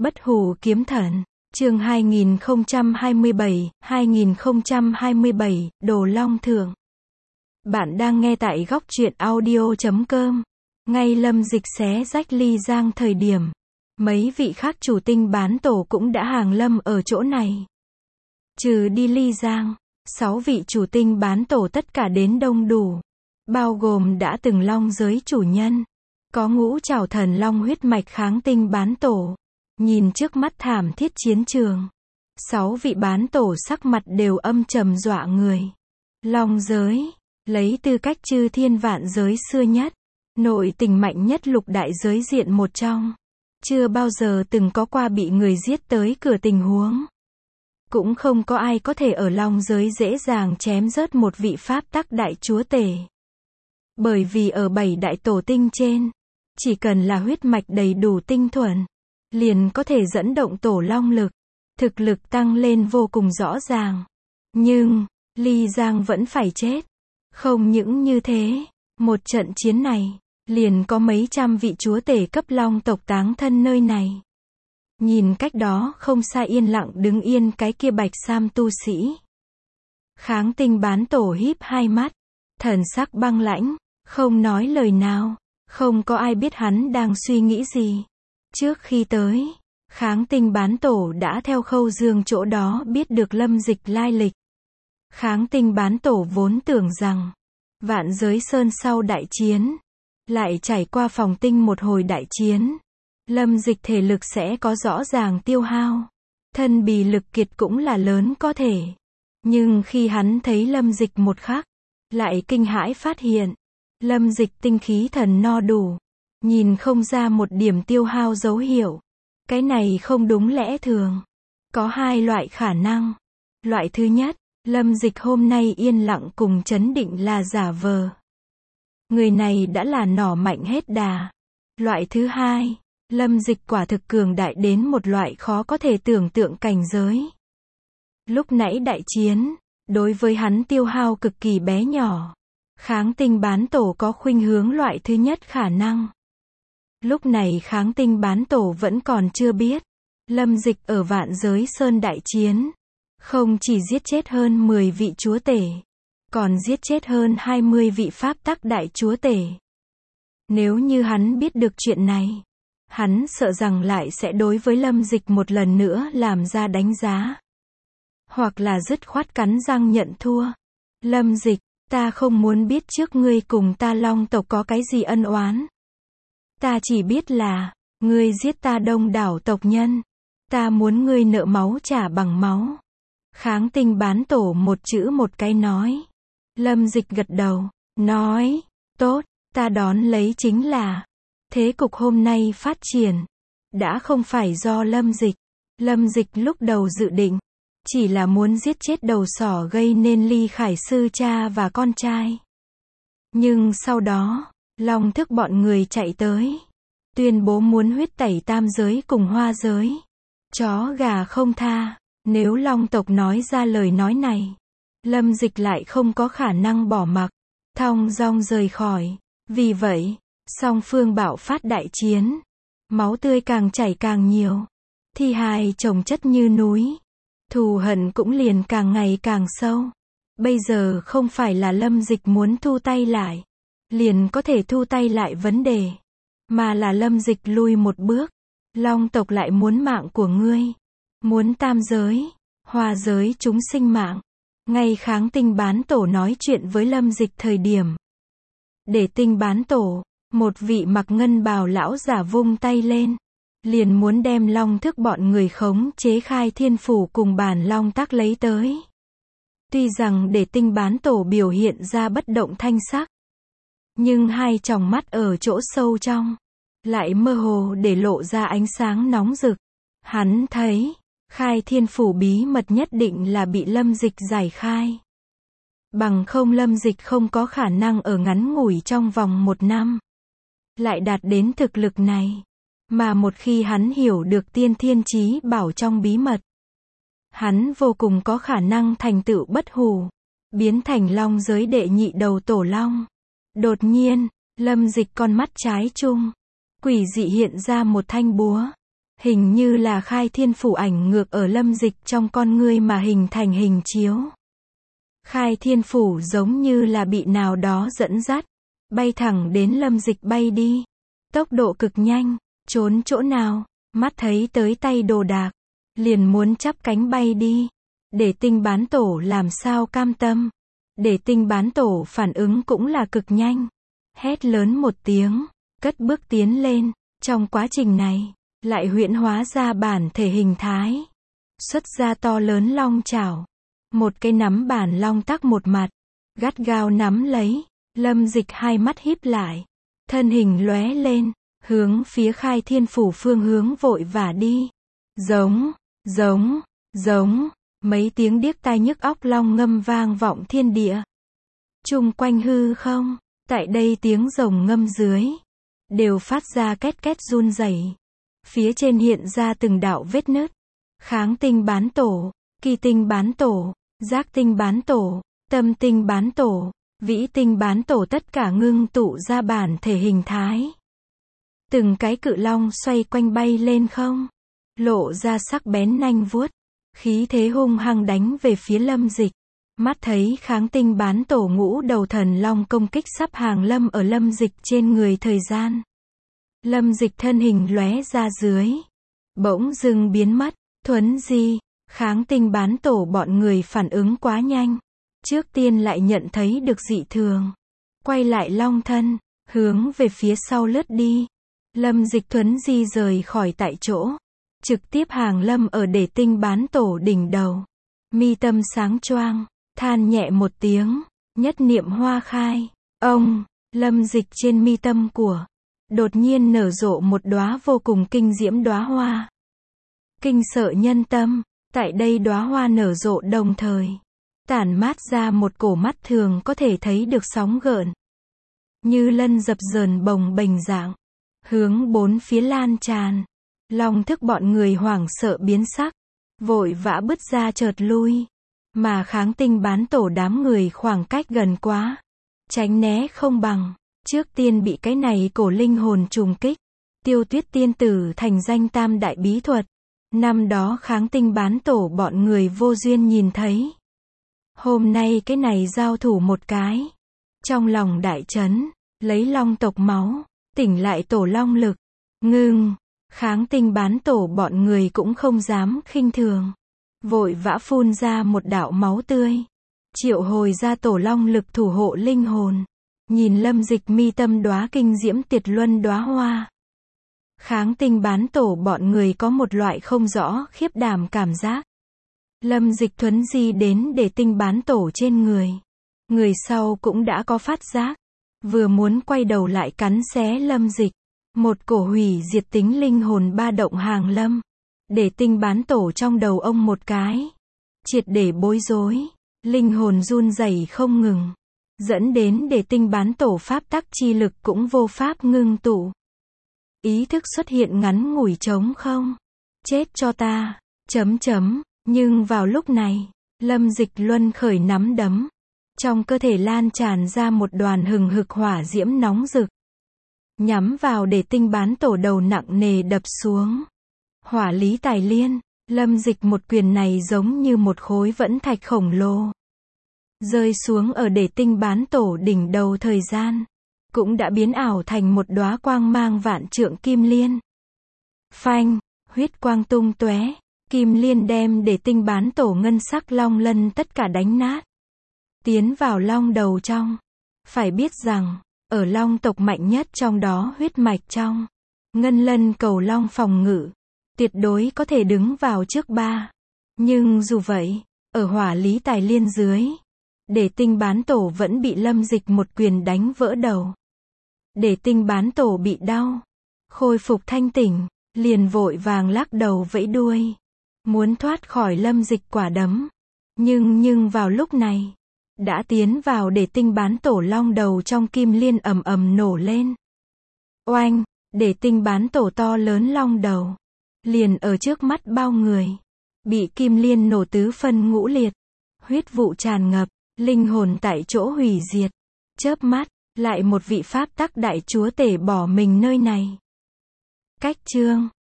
Bất hủ kiếm thần, chương 2027, Đồ Long Thượng. Bạn đang nghe tại góc truyện audio.com. Ngay Lâm Dịch xé rách ly giang thời điểm, mấy vị khác chủ tinh bán tổ cũng đã hàng lâm ở chỗ này. Trừ đi ly giang, 6 vị chủ tinh bán tổ tất cả đến đông đủ, bao gồm đã từng long giới chủ nhân, có ngũ trảo thần long huyết mạch kháng tinh bán tổ. Nhìn trước mắt thảm thiết chiến trường, 6 vị bán tổ sắc mặt đều âm trầm dọa người. Long giới, lấy tư cách chư thiên vạn giới xưa nhất, nội tình mạnh nhất lục đại giới diện một trong, chưa bao giờ từng có qua bị người giết tới cửa tình huống. Cũng không có ai có thể ở long giới dễ dàng chém rớt một vị pháp tắc đại chúa tể. Bởi vì ở 7 đại tổ tinh trên, chỉ cần là huyết mạch đầy đủ tinh thuần, liền có thể dẫn động tổ long lực, thực lực tăng lên vô cùng rõ ràng. Nhưng, ly giang vẫn phải chết. Không những như thế, một trận chiến này, liền có mấy trăm vị chúa tể cấp long tộc táng thân nơi này. Nhìn cách đó không xa yên lặng đứng yên cái kia bạch sam tu sĩ. Kháng tinh bán tổ híp hai mắt, thần sắc băng lãnh, không nói lời nào, không có ai biết hắn đang suy nghĩ gì. Trước khi tới, kháng tinh bán tổ đã theo Khâu Dương chỗ đó biết được Lâm Dịch lai lịch. Kháng tinh bán tổ vốn tưởng rằng, vạn giới sơn sau đại chiến, lại trải qua phòng tinh một hồi đại chiến, Lâm Dịch thể lực sẽ có rõ ràng tiêu hao, thân bì lực kiệt cũng là lớn có thể. Nhưng khi hắn thấy Lâm Dịch một khắc, lại kinh hãi phát hiện, Lâm Dịch tinh khí thần no đủ, nhìn không ra một điểm tiêu hao dấu hiệu. Cái này không đúng lẽ thường. Có hai loại khả năng. Loại thứ nhất, Lâm Dịch hôm nay yên lặng cùng chấn định là giả vờ. Người này đã là nỏ mạnh hết đà. Loại thứ hai, Lâm Dịch quả thực cường đại đến một loại khó có thể tưởng tượng cảnh giới. Lúc nãy đại chiến, đối với hắn tiêu hao cực kỳ bé nhỏ. Kháng tinh bán tổ có khuynh hướng loại thứ nhất khả năng. Lúc này kháng tinh bán tổ vẫn còn chưa biết, Lâm Dịch ở vạn giới sơn đại chiến, không chỉ giết chết hơn 10 vị chúa tể, còn giết chết hơn 20 vị pháp tắc đại chúa tể. Nếu như hắn biết được chuyện này, hắn sợ rằng lại sẽ đối với Lâm Dịch một lần nữa làm ra đánh giá. Hoặc là dứt khoát cắn răng nhận thua. Lâm Dịch, ta không muốn biết trước ngươi cùng ta long tộc có cái gì ân oán. Ta chỉ biết là, ngươi giết ta đông đảo tộc nhân. Ta muốn ngươi nợ máu trả bằng máu. Kháng tinh bán tổ một chữ một cái nói. Lâm Dịch gật đầu, nói, tốt, ta đón lấy chính là, thế cục hôm nay phát triển, đã không phải do Lâm Dịch. Lâm Dịch lúc đầu dự định, chỉ là muốn giết chết đầu sỏ gây nên ly khải sư cha và con trai. Nhưng sau đó, Long Thức bọn người chạy tới, tuyên bố muốn huyết tẩy tam giới cùng hoa giới. Chó gà không tha, nếu Long tộc nói ra lời nói này, Lâm Dịch lại không có khả năng bỏ mặc, thong dong rời khỏi. Vì vậy, song phương bạo phát đại chiến, máu tươi càng chảy càng nhiều, thi hài chồng chất như núi, thù hận cũng liền càng ngày càng sâu. Bây giờ không phải là Lâm Dịch muốn thu tay lại, liền có thể thu tay lại vấn đề, mà là Lâm Dịch lui một bước. Long tộc lại muốn mạng của ngươi, muốn tam giới, hoa giới chúng sinh mạng. Ngay kháng tinh bán tổ nói chuyện với Lâm Dịch thời điểm, để tinh bán tổ, một vị mặc ngân bào lão giả vung tay lên, liền muốn đem Long Thức bọn người khống chế khai thiên phủ cùng bản long tắc lấy tới. Tuy rằng để tinh bán tổ biểu hiện ra bất động thanh sắc, nhưng hai tròng mắt ở chỗ sâu trong, lại mơ hồ để lộ ra ánh sáng nóng rực. Hắn thấy, khai thiên phủ bí mật nhất định là bị Lâm Dịch giải khai. Bằng không Lâm Dịch không có khả năng ở ngắn ngủi trong vòng 1 năm, lại đạt đến thực lực này. Mà một khi hắn hiểu được tiên thiên chí bảo trong bí mật, hắn vô cùng có khả năng thành tựu bất hủ, biến thành long giới đệ nhị đầu tổ long. Đột nhiên, Lâm Dịch con mắt trái trung, quỷ dị hiện ra một thanh búa. Hình như là khai thiên phủ ảnh ngược ở Lâm Dịch trong con ngươi mà hình thành hình chiếu. Khai thiên phủ giống như là bị nào đó dẫn dắt, bay thẳng đến Lâm Dịch bay đi. Tốc độ cực nhanh, trốn chỗ nào, mắt thấy tới tay đồ đạc, liền muốn chắp cánh bay đi. Để Tinh Bán Tổ làm sao cam tâm. Để Tinh Bán Tổ phản ứng cũng là cực nhanh. Hét lớn một tiếng, cất bước tiến lên, trong quá trình này, lại huyễn hóa ra bản thể hình thái. Xuất ra to lớn long chảo. Một cây nắm bản long tắc một mặt, gắt gao nắm lấy, Lâm Dịch hai mắt híp lại, thân hình lóe lên, hướng phía khai thiên phủ phương hướng vội vã đi. Giống, giống, giống, mấy tiếng điếc tai nhức óc long ngâm vang vọng thiên địa. Chung quanh hư không, tại đây tiếng rồng ngâm dưới, đều phát ra két két run rẩy. Phía trên hiện ra từng đạo vết nứt. Kháng Tinh Bán Tổ, Kỳ Tinh Bán Tổ, Giác Tinh Bán Tổ, Tâm Tinh Bán Tổ, Vĩ Tinh Bán Tổ tất cả ngưng tụ ra bản thể hình thái. Từng cái cự long xoay quanh bay lên không, lộ ra sắc bén nanh vuốt, khí thế hung hăng đánh về phía Lâm Dịch. Mắt thấy Kháng Tinh Bán Tổ ngũ đầu thần long công kích sắp hàng lâm ở Lâm Dịch trên người thời gian. Lâm Dịch thân hình lóe ra dưới, bỗng dưng biến mất. Thuấn di, Kháng Tinh Bán Tổ bọn người phản ứng quá nhanh, trước tiên lại nhận thấy được dị thường, quay lại long thân, hướng về phía sau lướt đi. Lâm Dịch thuấn di rời khỏi tại chỗ, trực tiếp hàng lâm ở Để Tinh Bán Tổ đỉnh đầu. Mi tâm sáng choang, than nhẹ một tiếng, nhất niệm hoa khai. Ông, Lâm Dịch trên mi tâm của, đột nhiên nở rộ một đóa vô cùng kinh diễm đóa hoa. Kinh sợ nhân tâm, tại đây đóa hoa nở rộ đồng thời, tản mát ra một cổ mắt thường có thể thấy được sóng gợn. Như lân dập dờn bồng bềnh dạng, hướng bốn phía lan tràn. Long Thức bọn người hoảng sợ biến sắc, vội vã bứt ra chợt lui. Mà Kháng Tinh Bán Tổ đám người khoảng cách gần quá, tránh né không bằng, trước tiên bị cái này cổ linh hồn trùng kích. Tiêu Tuyết tiên tử thành danh tam đại bí thuật. Năm đó Kháng Tinh Bán Tổ bọn người vô duyên nhìn thấy. Hôm nay cái này giao thủ một cái. Trong lòng đại chấn, lấy long tộc máu, tỉnh lại tổ long lực. Ngưng, Kháng Tinh Bán Tổ bọn người cũng không dám khinh thường. Vội vã phun ra một đạo máu tươi. Triệu hồi ra tổ long lực thủ hộ linh hồn. Nhìn Lâm Dịch mi tâm đóa kinh diễm tiệt luân đóa hoa. Kháng Tinh Bán Tổ bọn người có một loại không rõ khiếp đảm cảm giác. Lâm Dịch thuấn di đến Để Tinh Bán Tổ trên người. Người sau cũng đã có phát giác. Vừa muốn quay đầu lại cắn xé Lâm Dịch. Một cổ hủy diệt tính linh hồn ba động hàng lâm. Để Tinh Bán Tổ trong đầu ông một cái. Triệt để bối rối. Linh hồn run rẩy không ngừng. Dẫn đến Để Tinh Bán Tổ pháp tắc chi lực cũng vô pháp ngưng tụ. Ý thức xuất hiện ngắn ngủi trống không. Chết cho ta. Nhưng vào lúc này, Lâm Dịch luân khởi nắm đấm. Trong cơ thể lan tràn ra một đoàn hừng hực hỏa diễm nóng rực. Nhắm vào Để Tinh Bán Tổ đầu nặng nề đập xuống. Hỏa lý tài liên, Lâm Dịch một quyền này giống như một khối vẫn thạch khổng lồ. Rơi xuống ở Để Tinh Bán Tổ đỉnh đầu thời gian. Cũng đã biến ảo thành một đóa quang mang vạn trượng kim liên. Phanh, huyết quang tung tóe, kim liên đem Để Tinh Bán Tổ ngân sắc long lân tất cả đánh nát. Tiến vào long đầu trong. Phải biết rằng, ở long tộc mạnh nhất trong đó huyết mạch trong. Ngân lân cầu long phòng ngự. Tuyệt đối có thể đứng vào trước ba. Nhưng dù vậy, ở hỏa lý tài liên dưới. Để Tinh Bán Tổ vẫn bị Lâm Dịch một quyền đánh vỡ đầu. Để Tinh Bán Tổ bị đau. Khôi phục thanh tỉnh, liền vội vàng lắc đầu vẫy đuôi. Muốn thoát khỏi Lâm Dịch quả đấm. Nhưng vào lúc này, đã tiến vào Để Tinh Bán Tổ long đầu trong kim liên ầm ầm nổ lên. Oanh, Để Tinh Bán Tổ to lớn long đầu. Liền ở trước mắt bao người. Bị kim liên nổ tứ phân ngũ liệt. Huyết vụ tràn ngập, linh hồn tại chỗ hủy diệt. Chớp mắt, lại một vị pháp tắc đại chúa tể bỏ mình nơi này. Cách chương